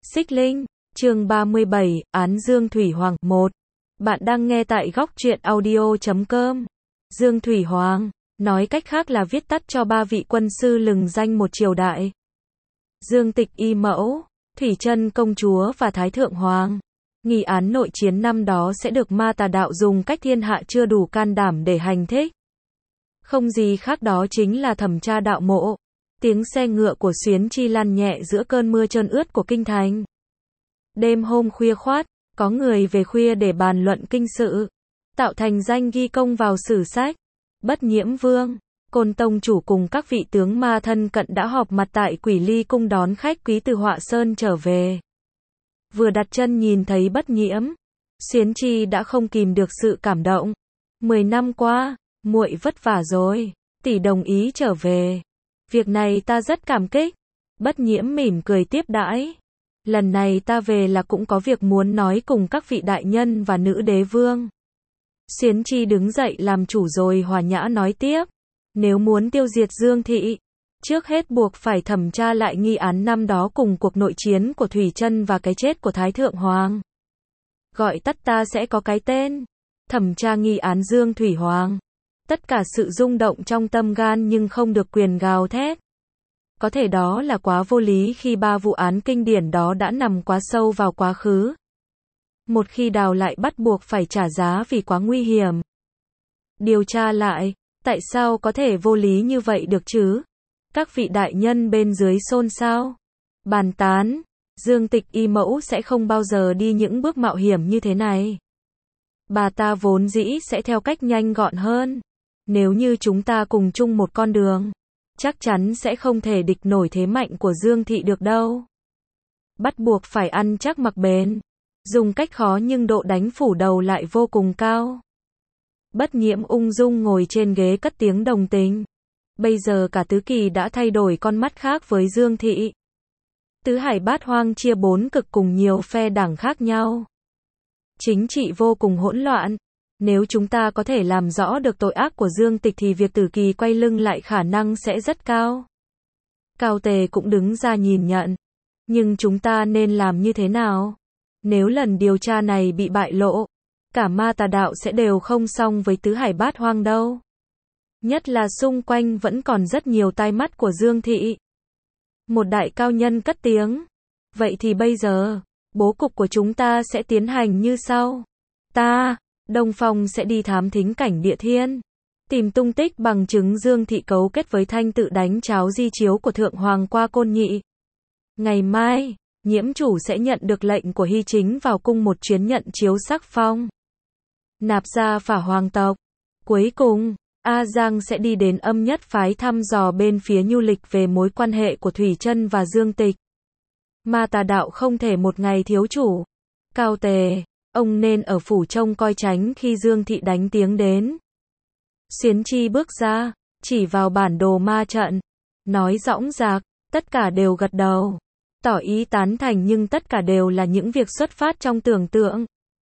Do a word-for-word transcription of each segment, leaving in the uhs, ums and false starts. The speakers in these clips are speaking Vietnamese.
Xích Linh, chương ba mươi bảy, án Dương Thủy Hoàng, một. Bạn đang nghe tại góc truyện audio chấm com. Dương Thủy Hoàng, nói cách khác là viết tắt cho ba vị quân sư lừng danh một triều đại. Dương Tịch Y Mẫu, Thủy Chân Công Chúa và Thái Thượng Hoàng. Nghi án nội chiến năm đó sẽ được ma tà đạo dùng cách thiên hạ chưa đủ can đảm để hành thích. Không gì khác đó chính là thẩm tra đạo mộ. Tiếng xe ngựa của Xuyến Chi lăn nhẹ giữa cơn mưa trơn ướt của kinh thành. Đêm hôm khuya khoát, có người về khuya để bàn luận kinh sự, tạo thành danh ghi công vào sử sách. Bất Nhiễm Vương, Côn Tông chủ cùng các vị tướng ma thân cận đã họp mặt tại Quỷ Ly cung đón khách quý từ Họa Sơn trở về. Vừa đặt chân nhìn thấy Bất Nhiễm, Xuyến Chi đã không kìm được sự cảm động. Mười năm qua, muội vất vả rồi, tỷ đồng ý trở về. Việc này ta rất cảm kích. Bất Nhiễm mỉm cười tiếp đãi. Lần này ta về là cũng có việc muốn nói cùng các vị đại nhân và nữ đế vương. Xuyến Chi đứng dậy làm chủ rồi hòa nhã nói tiếp. Nếu muốn tiêu diệt Dương Thị, trước hết buộc phải thẩm tra lại nghi án năm đó cùng cuộc nội chiến của Thủy Chân và cái chết của Thái Thượng Hoàng. Gọi tắt ta sẽ có cái tên. Thẩm tra nghi án Dương Thủy Hoàng. Tất cả sự rung động trong tâm gan nhưng không được quyền gào thét. Có thể đó là quá vô lý khi ba vụ án kinh điển đó đã nằm quá sâu vào quá khứ. Một khi đào lại bắt buộc phải trả giá vì quá nguy hiểm. Điều tra lại, tại sao có thể vô lý như vậy được chứ? Các vị đại nhân bên dưới xôn xao, bàn tán, Dương Tịch Y Mẫu sẽ không bao giờ đi những bước mạo hiểm như thế này. Bà ta vốn dĩ sẽ theo cách nhanh gọn hơn. Nếu như chúng ta cùng chung một con đường, chắc chắn sẽ không thể địch nổi thế mạnh của Dương Thị được đâu. Bắt buộc phải ăn chắc mặc bền. Dùng cách khó nhưng độ đánh phủ đầu lại vô cùng cao. Bất Nhiễm ung dung ngồi trên ghế cất tiếng đồng tình. Bây giờ cả tứ kỳ đã thay đổi con mắt khác với Dương Thị. Tứ hải bát hoang chia bốn cực cùng nhiều phe đảng khác nhau. Chính trị vô cùng hỗn loạn. Nếu chúng ta có thể làm rõ được tội ác của Dương Tịch thì việc tử kỳ quay lưng lại khả năng sẽ rất cao. Cao Tề cũng đứng ra nhìn nhận. Nhưng chúng ta nên làm như thế nào? Nếu lần điều tra này bị bại lộ, cả ma tà đạo sẽ đều không xong với tứ hải bát hoang đâu. Nhất là xung quanh vẫn còn rất nhiều tai mắt của Dương Thị. Một đại cao nhân cất tiếng. Vậy thì bây giờ, bố cục của chúng ta sẽ tiến hành như sau. Ta, Đông Phong sẽ đi thám thính cảnh địa thiên, tìm tung tích bằng chứng Dương Thị cấu kết với Thanh tự đánh cháo di chiếu của Thượng Hoàng qua Côn Nhị. Ngày mai, Nhiễm chủ sẽ nhận được lệnh của Hy Chính vào cung một chuyến nhận chiếu sắc phong. Nạp gia phả hoàng tộc. Cuối cùng, A Giang sẽ đi đến Âm Nhất phái thăm dò bên phía Nhu Lịch về mối quan hệ của Thủy Chân và Dương Tịch. Ma tà đạo không thể một ngày thiếu chủ. Cao Tề, ông nên ở phủ trông coi tránh khi Dương Thị đánh tiếng đến. Xuyến Chi bước ra, chỉ vào bản đồ ma trận, nói dõng dạc, tất cả đều gật đầu, tỏ ý tán thành nhưng tất cả đều là những việc xuất phát trong tưởng tượng.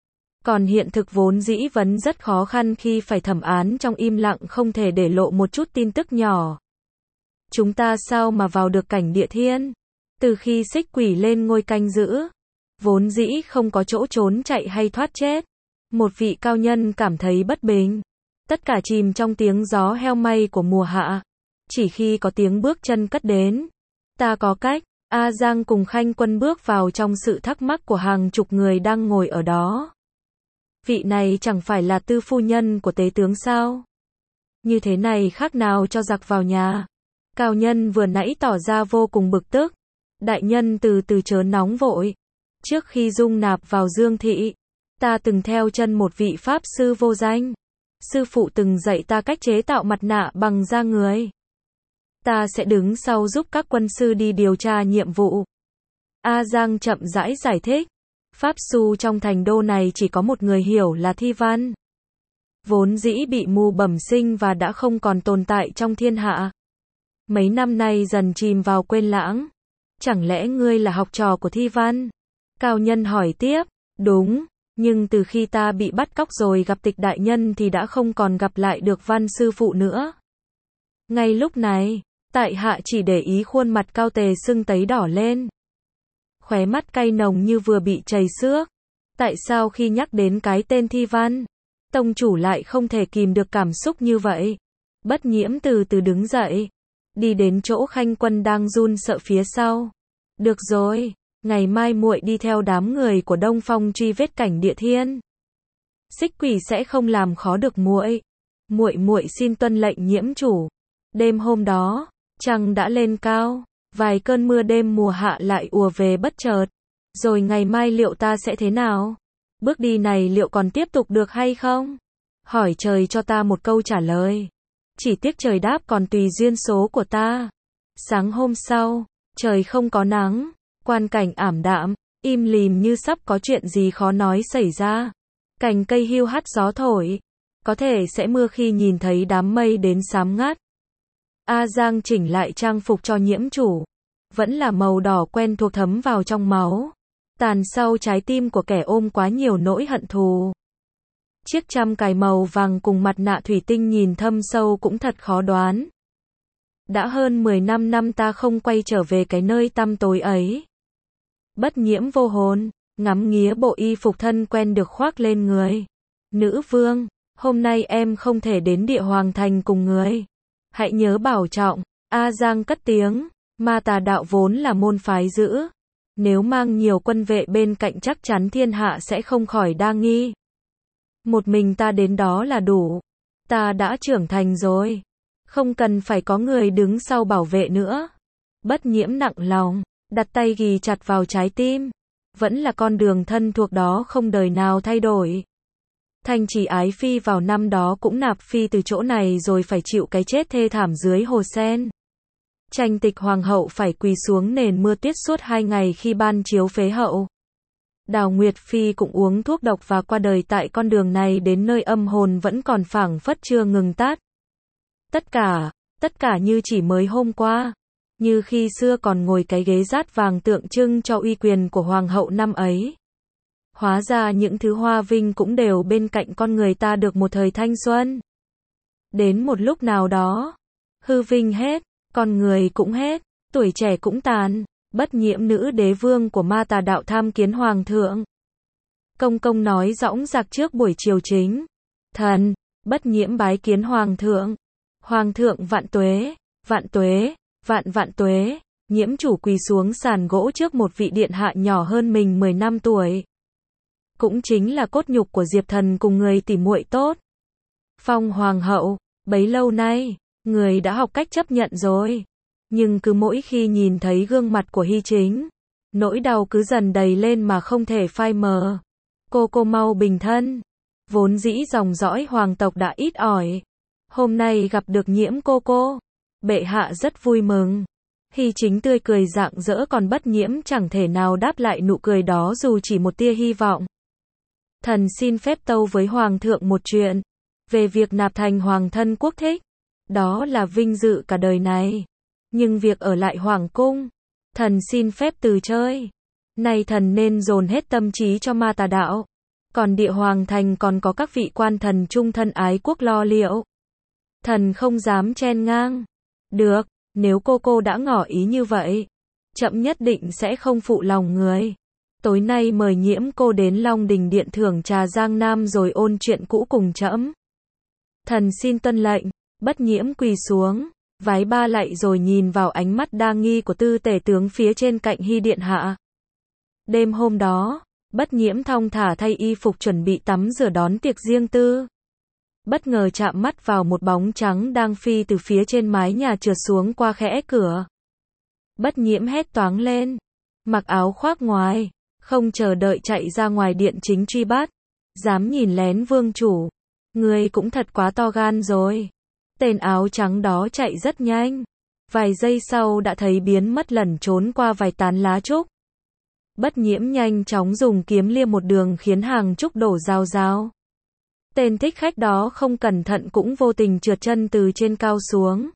Còn hiện thực vốn dĩ vẫn rất khó khăn khi phải thẩm án trong im lặng không thể để lộ một chút tin tức nhỏ. Chúng ta sao mà vào được cảnh địa thiên? Từ khi Xích Quỷ lên ngôi canh giữ, vốn dĩ không có chỗ trốn chạy hay thoát chết. Một vị cao nhân cảm thấy bất bình. Tất cả chìm trong tiếng gió heo may của mùa hạ. Chỉ khi có tiếng bước chân cất đến, ta có cách. A Giang cùng Khanh Quân bước vào trong sự thắc mắc của hàng chục người đang ngồi ở đó. Vị này chẳng phải là tư phu nhân của tế tướng sao? Như thế này khác nào cho giặc vào nhà. Cao nhân vừa nãy tỏ ra vô cùng bực tức. Đại nhân từ từ chớ nóng vội. Trước khi dung nạp vào Dương Thị, ta từng theo chân một vị pháp sư vô danh. Sư phụ từng dạy ta cách chế tạo mặt nạ bằng da người. Ta sẽ đứng sau giúp các quân sư đi điều tra nhiệm vụ. A Giang chậm rãi giải thích. Pháp sư trong thành đô này chỉ có một người hiểu là Thi Văn. Vốn dĩ bị mù bẩm sinh và đã không còn tồn tại trong thiên hạ. Mấy năm nay dần chìm vào quên lãng. Chẳng lẽ ngươi là học trò của Thi Văn? Cao nhân hỏi tiếp. Đúng, nhưng từ khi ta bị bắt cóc rồi gặp Tịch đại nhân thì đã không còn gặp lại được Văn sư phụ nữa. Ngay lúc này, tại hạ chỉ để ý khuôn mặt Cao Tề sưng tấy đỏ lên. khóe mắt cay nồng như vừa bị chảy xước. Tại sao khi nhắc đến cái tên Thi Văn, tông chủ lại không thể kìm được cảm xúc như vậy? Bất Nhiễm từ từ đứng dậy, đi đến chỗ Khanh Quân đang run sợ phía sau. Được rồi, ngày mai muội đi theo đám người của Đông Phong truy vết cảnh Địa Thiên. Xích Quỷ sẽ không làm khó được muội. Muội muội xin tuân lệnh Nhiễm chủ. Đêm hôm đó, trăng đã lên cao, vài cơn mưa đêm mùa hạ lại ùa về bất chợt. Rồi ngày mai liệu ta sẽ thế nào? Bước đi này liệu còn tiếp tục được hay không? Hỏi trời cho ta một câu trả lời. Chỉ tiếc trời đáp còn tùy duyên số của ta. Sáng hôm sau, trời không có nắng, quan cảnh ảm đạm, im lìm như sắp có chuyện gì khó nói xảy ra. Cành cây hiu hắt gió thổi, có thể sẽ mưa khi nhìn thấy đám mây đến xám ngắt. A Giang chỉnh lại trang phục cho Nhiễm chủ, vẫn là màu đỏ quen thuộc thấm vào trong máu, tàn sau trái tim của kẻ ôm quá nhiều nỗi hận thù. Chiếc trăm cài màu vàng cùng mặt nạ thủy tinh nhìn thâm sâu cũng thật khó đoán. Đã hơn mười năm năm ta không quay trở về cái nơi tăm tối ấy. Bất Nhiễm vô hồn, ngắm nghía bộ y phục thân quen được khoác lên người. Nữ vương, hôm nay em không thể đến Địa Hoàng Thành cùng người. Hãy nhớ bảo trọng. A Giang cất tiếng, Ma Tà đạo vốn là môn phái dữ. Nếu mang nhiều quân vệ bên cạnh chắc chắn thiên hạ sẽ không khỏi đa nghi. Một mình ta đến đó là đủ. Ta đã trưởng thành rồi. Không cần phải có người đứng sau bảo vệ nữa. Bất Nhiễm nặng lòng, đặt tay ghì chặt vào trái tim. Vẫn là con đường thân thuộc đó không đời nào thay đổi. Thanh Chỉ Ái Phi vào năm đó cũng nạp phi từ chỗ này rồi phải chịu cái chết thê thảm dưới hồ sen. Tranh Tịch Hoàng hậu phải quỳ xuống nền mưa tuyết suốt hai ngày khi ban chiếu phế hậu. Đào Nguyệt Phi cũng uống thuốc độc và qua đời tại con đường này đến nơi âm hồn vẫn còn phảng phất chưa ngừng tát. Tất cả, tất cả như chỉ mới hôm qua. Như khi xưa còn ngồi cái ghế dát vàng tượng trưng cho uy quyền của Hoàng hậu năm ấy. Hóa ra những thứ hoa vinh cũng đều bên cạnh con người ta được một thời thanh xuân. Đến một lúc nào đó, hư vinh hết, con người cũng hết, tuổi trẻ cũng tàn. Bất Nhiễm nữ đế vương của Ma Tà đạo tham kiến hoàng thượng. Công công nói dõng dạc trước buổi triều chính. Thần, Bất Nhiễm bái kiến hoàng thượng. Hoàng thượng vạn tuế, vạn tuế, vạn vạn tuế. Nhiễm chủ quỳ xuống sàn gỗ trước một vị điện hạ nhỏ hơn mình mười năm tuổi. Cũng chính là cốt nhục của Diệp Thần cùng người tỉ muội tốt. Phong hoàng hậu, bấy lâu nay, người đã học cách chấp nhận rồi. Nhưng cứ mỗi khi nhìn thấy gương mặt của Hy Chính, nỗi đau cứ dần đầy lên mà không thể phai mờ. Cô cô mau bình thân. Vốn dĩ dòng dõi hoàng tộc đã ít ỏi. Hôm nay gặp được Nhiễm cô cô. Bệ hạ rất vui mừng. Hy Chính tươi cười rạng rỡ còn Bất Nhiễm chẳng thể nào đáp lại nụ cười đó dù chỉ một tia hy vọng. Thần xin phép tâu với hoàng thượng một chuyện. Về việc nạp thành hoàng thân quốc thích. Đó là vinh dự cả đời này. Nhưng việc ở lại hoàng cung, thần xin phép từ chơi. Nay thần nên dồn hết tâm trí cho Ma Tà đạo. Còn Địa Hoàng Thành còn có các vị quan thần trung thân ái quốc lo liệu. Thần không dám chen ngang. Được, nếu cô cô đã ngỏ ý như vậy, trẫm nhất định sẽ không phụ lòng người. Tối nay mời Nhiễm cô đến Long Đình Điện thưởng trà Giang Nam rồi ôn chuyện cũ cùng trẫm. Thần xin tuân lệnh. Bất Nhiễm quỳ xuống, vái ba lạy rồi nhìn vào ánh mắt đa nghi của tư tể tướng phía trên cạnh Hy điện hạ. Đêm hôm đó, Bất Nhiễm thong thả thay y phục chuẩn bị tắm rửa đón tiệc riêng tư. Bất ngờ chạm mắt vào một bóng trắng đang phi từ phía trên mái nhà trượt xuống qua khẽ cửa. Bất Nhiễm hét toáng lên, mặc áo khoác ngoài, không chờ đợi chạy ra ngoài điện chính truy bắt. Dám nhìn lén vương chủ, người cũng thật quá to gan rồi. Tên áo trắng đó chạy rất nhanh, vài giây sau đã thấy biến mất lẩn trốn qua vài tán lá trúc. Bất Nhiễm nhanh chóng dùng kiếm liêm một đường khiến hàng trúc đổ rào rào. Tên thích khách đó không cẩn thận cũng vô tình trượt chân từ trên cao xuống.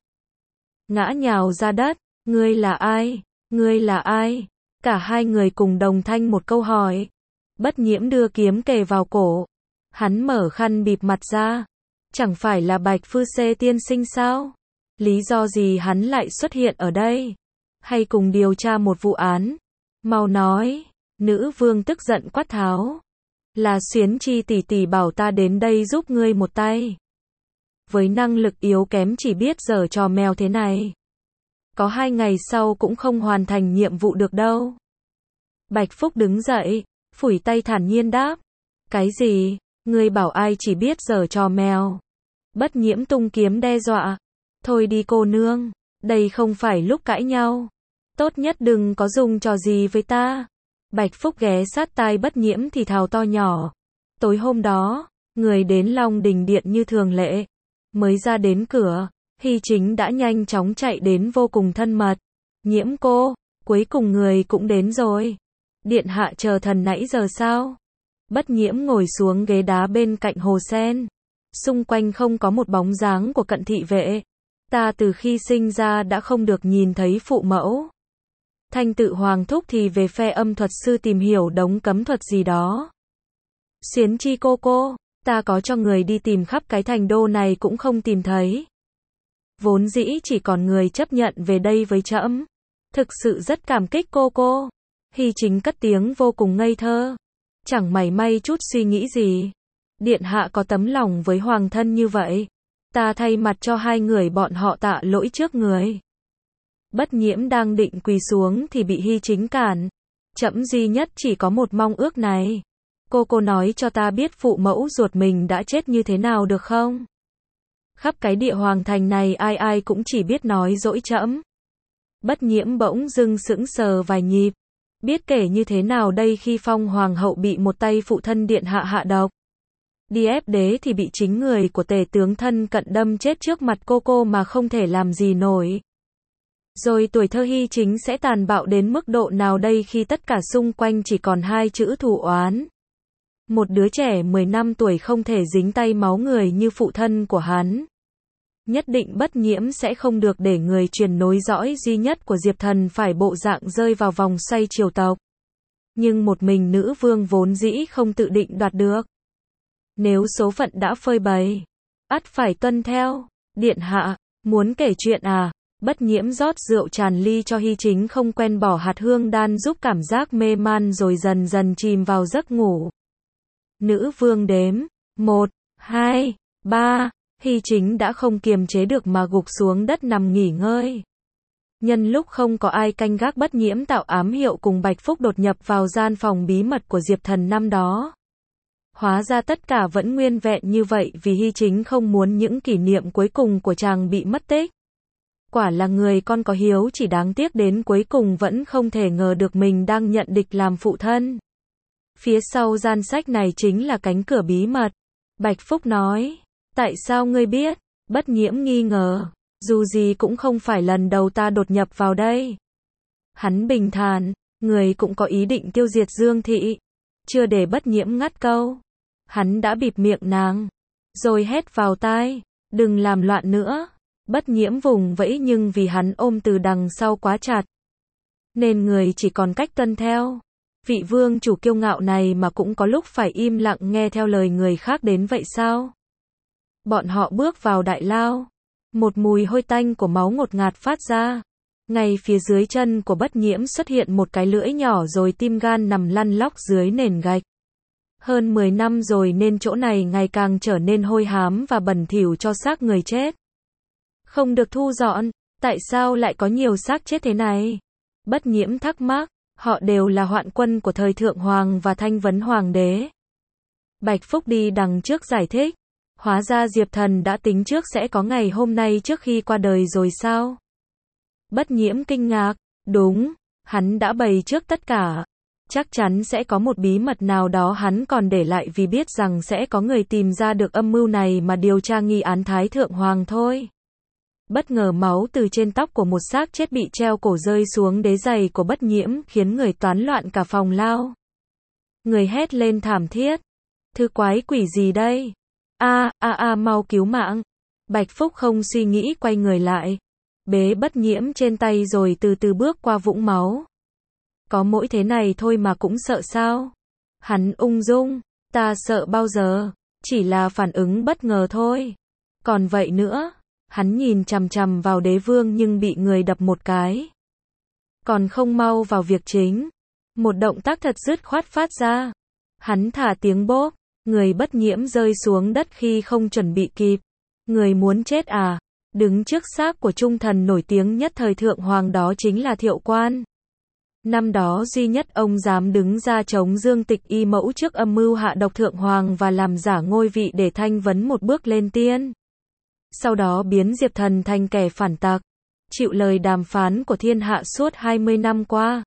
Ngã nhào ra đất. Ngươi là ai? Ngươi là ai? Cả hai người cùng đồng thanh một câu hỏi. Bất Nhiễm đưa kiếm kề vào cổ. Hắn mở khăn bịt mặt ra. Chẳng phải là Bạch Phu Xê tiên sinh sao? Lý do gì hắn lại xuất hiện ở đây? Hay cùng điều tra một vụ án? Mau nói. Nữ vương tức giận quát tháo. Là Xuyến Chi tỷ tỷ bảo ta đến đây giúp ngươi một tay. Với năng lực yếu kém chỉ biết giở trò mèo thế này. Có hai ngày sau cũng không hoàn thành nhiệm vụ được đâu. Bạch Phúc đứng dậy, phủi tay thản nhiên đáp. Cái gì? Ngươi bảo ai chỉ biết giở trò mèo? Bất Nhiễm tung kiếm đe dọa. Thôi đi cô nương, đây không phải lúc cãi nhau. Tốt nhất đừng có dùng trò gì với ta. Bạch Phúc ghé sát tai Bất Nhiễm thì thào to nhỏ. Tối hôm đó, người đến Long Đình Điện như thường lệ. Mới ra đến cửa, Hy Chính đã nhanh chóng chạy đến vô cùng thân mật. Nhiễm cô, cuối cùng người cũng đến rồi. Điện hạ chờ thần nãy giờ sao? Bất Nhiễm ngồi xuống ghế đá bên cạnh hồ sen. Xung quanh không có một bóng dáng của cận thị vệ. Ta từ khi sinh ra đã không được nhìn thấy phụ mẫu. Thanh tự hoàng thúc thì về phe âm thuật sư tìm hiểu đống cấm thuật gì đó. Xuyến Chi cô cô, ta có cho người đi tìm khắp cái thành đô này cũng không tìm thấy. Vốn dĩ chỉ còn người chấp nhận về đây với trẫm. Thực sự rất cảm kích cô cô. Hy Chính cất tiếng vô cùng ngây thơ. Chẳng mảy may chút suy nghĩ gì. Điện hạ có tấm lòng với hoàng thân như vậy. Ta thay mặt cho hai người bọn họ tạ lỗi trước người. Bất Nhiễm đang định quỳ xuống thì bị Hy Chính cản. Trẫm duy nhất chỉ có một mong ước này. Cô cô nói cho ta biết phụ mẫu ruột mình đã chết như thế nào được không? Khắp cái địa hoàng thành này ai ai cũng chỉ biết nói dỗi trẫm. Bất Nhiễm bỗng dưng sững sờ vài nhịp. Biết kể như thế nào đây khi Phong hoàng hậu bị một tay phụ thân điện hạ hạ độc. Đi ép đế thì bị chính người của tể tướng thân cận đâm chết trước mặt cô cô mà không thể làm gì nổi. Rồi tuổi thơ Hy Chính sẽ tàn bạo đến mức độ nào đây khi tất cả xung quanh chỉ còn hai chữ thù oán. Một đứa trẻ mười năm tuổi không thể dính tay máu người như phụ thân của hắn. Nhất định Bất Nhiễm sẽ không được để người truyền nối dõi duy nhất của Diệp Thần phải bộ dạng rơi vào vòng xoay triều tộc. Nhưng một mình nữ vương vốn dĩ không tự định đoạt được. Nếu số phận đã phơi bày, ắt phải tuân theo. Điện hạ, muốn kể chuyện à? Bất Nhiễm rót rượu tràn ly cho Hy Chính không quen bỏ hạt hương đan giúp cảm giác mê man rồi dần dần chìm vào giấc ngủ. Nữ vương đếm, một, hai, ba, Hy Chính đã không kiềm chế được mà gục xuống đất nằm nghỉ ngơi. Nhân lúc không có ai canh gác, Bất Nhiễm tạo ám hiệu cùng Bạch Phúc đột nhập vào gian phòng bí mật của Diệp Thần năm đó. Hóa ra tất cả vẫn nguyên vẹn như vậy vì Hy Chính không muốn những kỷ niệm cuối cùng của chàng bị mất tích. Quả là người con có hiếu, chỉ đáng tiếc đến cuối cùng vẫn không thể ngờ được mình đang nhận địch làm phụ thân. Phía sau gian sách này chính là cánh cửa bí mật. Bạch Phúc nói, tại sao ngươi biết? Bất Nhiễm nghi ngờ, dù gì cũng không phải lần đầu ta đột nhập vào đây. Hắn bình thản, người cũng có ý định tiêu diệt Dương Thị. Chưa để Bất Nhiễm ngắt câu, hắn đã bịt miệng nàng, rồi hét vào tai, đừng làm loạn nữa. Bất Nhiễm vùng vẫy nhưng vì hắn ôm từ đằng sau quá chặt, nên người chỉ còn cách tuân theo. Vị vương chủ kiêu ngạo này mà cũng có lúc phải im lặng nghe theo lời người khác đến vậy sao? Bọn họ bước vào đại lao. Một mùi hôi tanh của máu ngột ngạt phát ra. Ngay phía dưới chân của Bất Nhiễm xuất hiện một cái lưỡi nhỏ rồi tim gan nằm lăn lóc dưới nền gạch. Hơn mười năm rồi nên chỗ này ngày càng trở nên hôi hám và bẩn thỉu cho xác người chết. Không được thu dọn, tại sao lại có nhiều xác chết thế này? Bất Nhiễm thắc mắc, họ đều là hoạn quân của thời Thượng Hoàng và Thanh Vấn Hoàng đế. Bạch Phúc đi đằng trước giải thích, hóa ra Diệp Thần đã tính trước sẽ có ngày hôm nay trước khi qua đời rồi sao? Bất Nhiễm kinh ngạc, đúng, hắn đã bày trước tất cả. Chắc chắn sẽ có một bí mật nào đó hắn còn để lại vì biết rằng sẽ có người tìm ra được âm mưu này mà điều tra nghi án Thái Thượng Hoàng thôi. Bất ngờ máu từ trên tóc của một xác chết bị treo cổ rơi xuống đế giày của Bất Nhiễm khiến người toán loạn cả phòng lao. Người hét lên thảm thiết. Thứ quái quỷ gì đây? A, a a mau cứu mạng. Bạch Phúc không suy nghĩ quay người lại. Bế Bất Nhiễm trên tay rồi từ từ bước qua vũng máu. Có mỗi thế này thôi mà cũng sợ sao? Hắn ung dung. Ta sợ bao giờ? Chỉ là phản ứng bất ngờ thôi. Còn vậy nữa. Hắn nhìn chằm chằm vào đế vương nhưng bị người đập một cái. Còn không mau vào việc chính. Một động tác thật dứt khoát phát ra. Hắn thả tiếng bốp, người Bất Nhiễm rơi xuống đất khi không chuẩn bị kịp. Người muốn chết à? Đứng trước xác của trung thần nổi tiếng nhất thời thượng hoàng đó chính là Thiệu Quan. Năm đó duy nhất ông dám đứng ra chống Dương Tịch y mẫu trước âm mưu hạ độc thượng hoàng và làm giả ngôi vị để thanh vấn một bước lên tiên. Sau đó biến Diệp Thần thành kẻ phản tặc, chịu lời đàm phán của thiên hạ suốt hai mươi năm qua.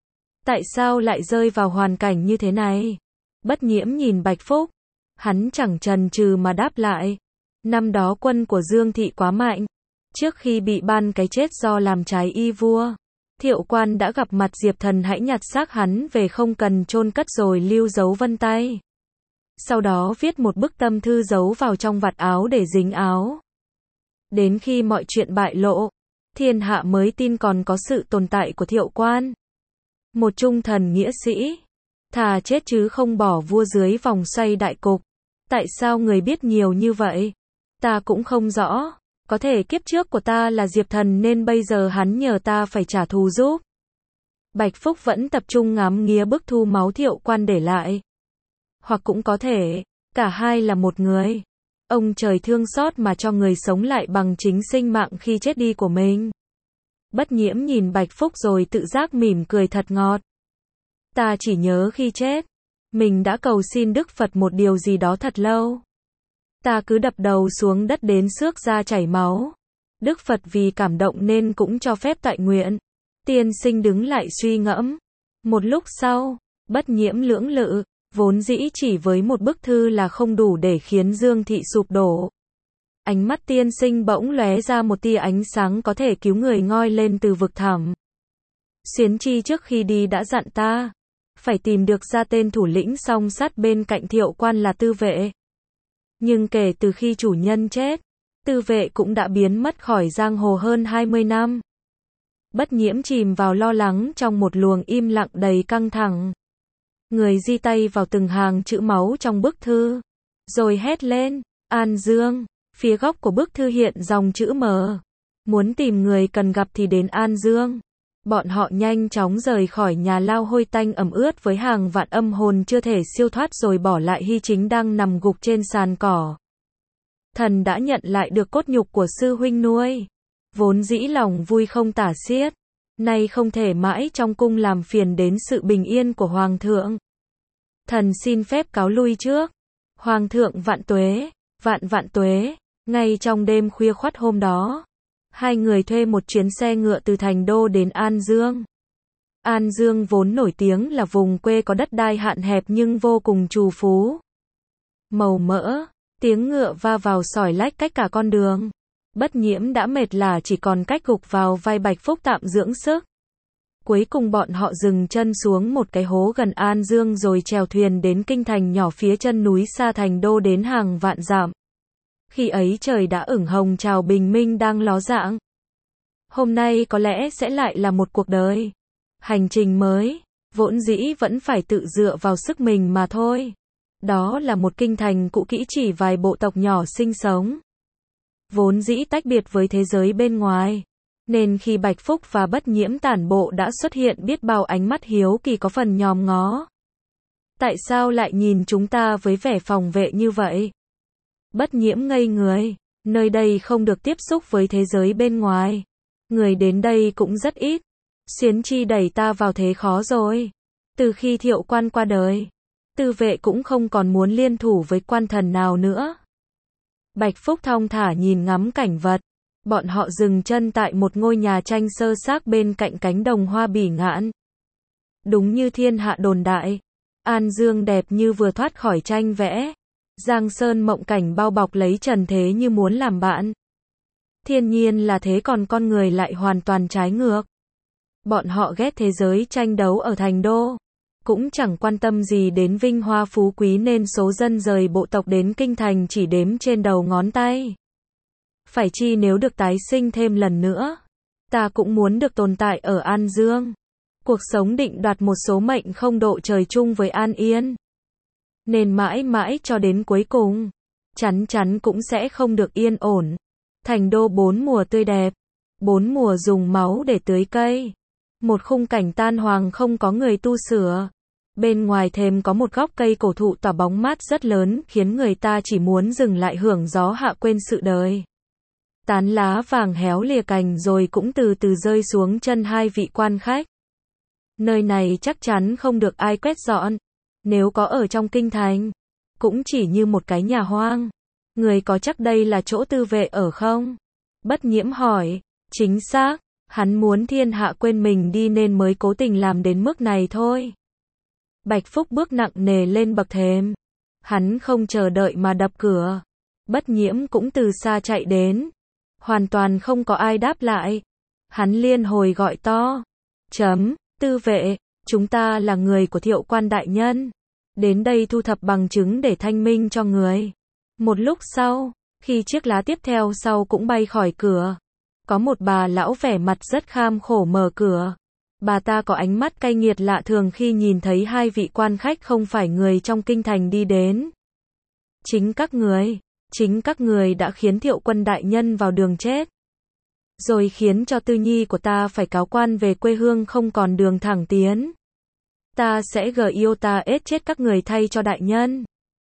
Tại sao lại rơi vào hoàn cảnh như thế này? Bất Nhiễm nhìn Bạch Phúc. Hắn chẳng chần chừ mà đáp lại. Năm đó quân của Dương Thị quá mạnh. Trước khi bị ban cái chết do làm trái y vua, Thiệu Quan đã gặp mặt Diệp Thần hãy nhặt xác hắn về không cần chôn cất rồi lưu dấu vân tay. Sau đó viết một bức tâm thư giấu vào trong vạt áo để dính áo. Đến khi mọi chuyện bại lộ, thiên hạ mới tin còn có sự tồn tại của Thiệu Quan. Một trung thần nghĩa sĩ. Thà chết chứ không bỏ vua dưới vòng xoay đại cục. Tại sao người biết nhiều như vậy? Ta cũng không rõ. Có thể kiếp trước của ta là Diệp Thần nên bây giờ hắn nhờ ta phải trả thù giúp. Bạch Phúc vẫn tập trung ngắm nghía bức thu máu Thiệu Quan để lại. Hoặc cũng có thể, cả hai là một người. Ông trời thương xót mà cho người sống lại bằng chính sinh mạng khi chết đi của mình. Bất Nhiễm nhìn Bạch Phúc rồi tự giác mỉm cười thật ngọt. Ta chỉ nhớ khi chết, mình đã cầu xin Đức Phật một điều gì đó thật lâu. Ta cứ đập đầu xuống đất đến xước da chảy máu. Đức Phật vì cảm động nên cũng cho phép tại nguyện. Tiên sinh đứng lại suy ngẫm. Một lúc sau, Bất Nhiễm lưỡng lự, vốn dĩ chỉ với một bức thư là không đủ để khiến Dương Thị sụp đổ. Ánh mắt tiên sinh bỗng lóe ra một tia ánh sáng có thể cứu người ngoi lên từ vực thẳm. Xuyến Chi trước khi đi đã dặn ta, phải tìm được ra tên thủ lĩnh song sát bên cạnh Thiệu Quan là Tư Vệ. Nhưng kể từ khi chủ nhân chết, Tư Vệ cũng đã biến mất khỏi giang hồ hơn hai mươi năm. Bất Nhiễm chìm vào lo lắng trong một luồng im lặng đầy căng thẳng. Người di tay vào từng hàng chữ máu trong bức thư, rồi hét lên, An Dương. Phía góc của bức thư hiện dòng chữ mờ. Muốn tìm người cần gặp thì đến An Dương. Bọn họ nhanh chóng rời khỏi nhà lao hôi tanh ẩm ướt với hàng vạn âm hồn chưa thể siêu thoát rồi bỏ lại Hy Chính đang nằm gục trên sàn cỏ. Thần đã nhận lại được cốt nhục của sư huynh nuôi. Vốn dĩ lòng vui không tả xiết. Nay không thể mãi trong cung làm phiền đến sự bình yên của Hoàng thượng. Thần xin phép cáo lui trước. Hoàng thượng vạn tuế, vạn vạn tuế. Ngay trong đêm khuya khoắt hôm đó, hai người thuê một chuyến xe ngựa từ Thành Đô đến An Dương. An Dương vốn nổi tiếng là vùng quê có đất đai hạn hẹp nhưng vô cùng trù phú. Màu mỡ, tiếng ngựa va vào sỏi lách cách cả con đường. Bất Nhiễm đã mệt lả chỉ còn cách gục vào vai Bạch Phúc tạm dưỡng sức. Cuối cùng bọn họ dừng chân xuống một cái hố gần An Dương rồi chèo thuyền đến kinh thành nhỏ phía chân núi xa Thành Đô đến hàng vạn dặm. Khi ấy trời đã ửng hồng chào bình minh đang ló dạng. Hôm nay có lẽ sẽ lại là một cuộc đời. Hành trình mới, vốn dĩ vẫn phải tự dựa vào sức mình mà thôi. Đó là một kinh thành cũ kỹ chỉ vài bộ tộc nhỏ sinh sống. Vốn dĩ tách biệt với thế giới bên ngoài. Nên khi Bạch Phúc và Bất Nhiễm tản bộ đã xuất hiện biết bao ánh mắt hiếu kỳ có phần nhòm ngó. Tại sao lại nhìn chúng ta với vẻ phòng vệ như vậy? Bất Nhiễm ngây người, nơi đây không được tiếp xúc với thế giới bên ngoài. Người đến đây cũng rất ít. Xuyến Chi đẩy ta vào thế khó rồi. Từ khi Thiệu Quan qua đời, Tư Vệ cũng không còn muốn liên thủ với quan thần nào nữa. Bạch Phúc thong thả nhìn ngắm cảnh vật. Bọn họ dừng chân tại một ngôi nhà tranh sơ xác bên cạnh cánh đồng hoa bỉ ngạn. Đúng như thiên hạ đồn đại, An Dương đẹp như vừa thoát khỏi tranh vẽ. Giang sơn mộng cảnh bao bọc lấy trần thế như muốn làm bạn. Thiên nhiên là thế còn con người lại hoàn toàn trái ngược. Bọn họ ghét thế giới tranh đấu ở Thành Đô. Cũng chẳng quan tâm gì đến vinh hoa phú quý nên số dân rời bộ tộc đến kinh thành chỉ đếm trên đầu ngón tay. Phải chi nếu được tái sinh thêm lần nữa, ta cũng muốn được tồn tại ở An Dương. Cuộc sống định đoạt một số mệnh không độ trời chung với An Yên. Nên mãi mãi cho đến cuối cùng, chắn chắn cũng sẽ không được yên ổn. Thành Đô bốn mùa tươi đẹp, bốn mùa dùng máu để tưới cây. Một khung cảnh tan hoang không có người tu sửa. Bên ngoài thềm có một gốc cây cổ thụ tỏa bóng mát rất lớn, khiến người ta chỉ muốn dừng lại hưởng gió hạ quên sự đời. Tán lá vàng héo lìa cành rồi cũng từ từ rơi xuống chân hai vị quan khách. Nơi này chắc chắn không được ai quét dọn. Nếu có ở trong kinh thành, cũng chỉ như một cái nhà hoang. Người có chắc đây là chỗ tư vệ ở không? Bất Nhiễm hỏi. Chính xác, hắn muốn thiên hạ quên mình đi nên mới cố tình làm đến mức này thôi. Bạch Phúc bước nặng nề lên bậc thềm. Hắn không chờ đợi mà đập cửa. Bất Nhiễm cũng từ xa chạy đến. Hoàn toàn không có ai đáp lại. Hắn liên hồi gọi to. Chấm, tư vệ, chúng ta là người của Thiệu quan đại nhân. Đến đây thu thập bằng chứng để thanh minh cho người. Một lúc sau, khi chiếc lá tiếp theo sau cũng bay khỏi cửa, có một bà lão vẻ mặt rất kham khổ mở cửa. Bà ta có ánh mắt cay nghiệt lạ thường khi nhìn thấy hai vị quan khách không phải người trong kinh thành đi đến. Chính các người, chính các người đã khiến Thiệu quân đại nhân vào đường chết. Rồi khiến cho Tư Nhi của ta phải cáo quan về quê hương không còn đường thẳng tiến. Ta sẽ gờ yêu ta ết chết các người thay cho đại nhân.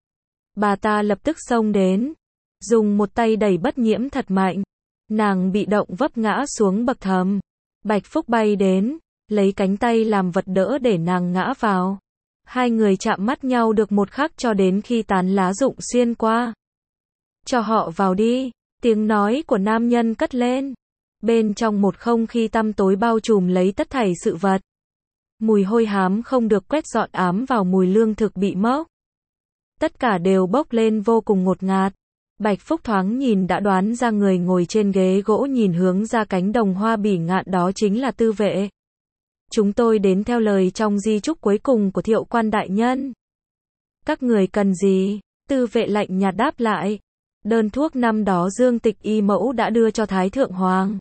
Bà ta lập tức xông đến, dùng một tay đẩy Bất Nhiễm thật mạnh. Nàng bị động vấp ngã xuống bậc thềm. Bạch Phúc bay đến, lấy cánh tay làm vật đỡ để nàng ngã vào. Hai người chạm mắt nhau được một khắc cho đến khi tán lá rụng xuyên qua. Cho họ vào đi, tiếng nói của nam nhân cất lên. Bên trong một không khí tăm tối bao trùm lấy tất thảy sự vật. Mùi hôi hám không được quét dọn ám vào mùi lương thực bị mốc. Tất cả đều bốc lên vô cùng ngột ngạt. Bạch Phúc thoáng nhìn đã đoán ra người ngồi trên ghế gỗ nhìn hướng ra cánh đồng hoa bỉ ngạn đó chính là tư vệ. Chúng tôi đến theo lời trong di chúc cuối cùng của Thiệu quan đại nhân. Các người cần gì? Tư vệ lạnh nhạt đáp lại. Đơn thuốc năm đó Dương Tịch y mẫu đã đưa cho Thái Thượng Hoàng.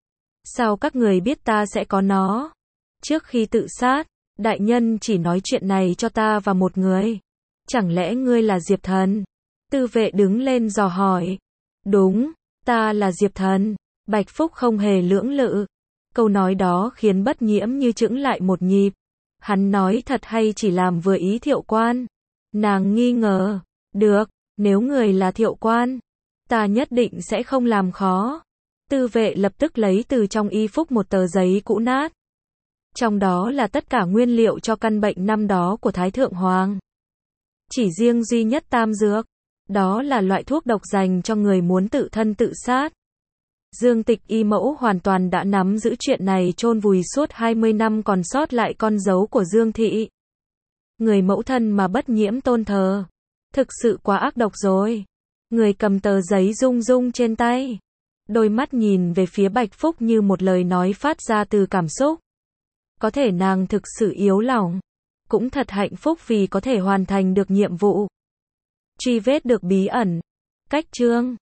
Sao các người biết ta sẽ có nó? Trước khi tự sát, đại nhân chỉ nói chuyện này cho ta và một người. Chẳng lẽ ngươi là Diệp Thần? Tư vệ đứng lên dò hỏi. Đúng, ta là Diệp Thần. Bạch Phúc không hề lưỡng lự. Câu nói đó khiến Bất Nhiễm như chững lại một nhịp. Hắn nói thật hay chỉ làm vừa ý Thiệu quan? Nàng nghi ngờ. Được, nếu người là Thiệu quan, ta nhất định sẽ không làm khó. Tư vệ lập tức lấy từ trong y phúc một tờ giấy cũ nát. Trong đó là tất cả nguyên liệu cho căn bệnh năm đó của Thái Thượng Hoàng. Chỉ riêng duy nhất tam dược. Đó là loại thuốc độc dành cho người muốn tự thân tự sát. Dương Tịch y mẫu hoàn toàn đã nắm giữ chuyện này chôn vùi suốt hai mươi năm còn sót lại con dấu của Dương Thị. Người mẫu thân mà Bất Nhiễm tôn thờ. Thực sự quá ác độc rồi. Người cầm tờ giấy rung rung trên tay. Đôi mắt nhìn về phía Bạch Phúc như một lời nói phát ra từ cảm xúc. Có thể nàng thực sự yếu lòng. Cũng thật hạnh phúc vì có thể hoàn thành được nhiệm vụ. Truy vết được bí ẩn. Cách chương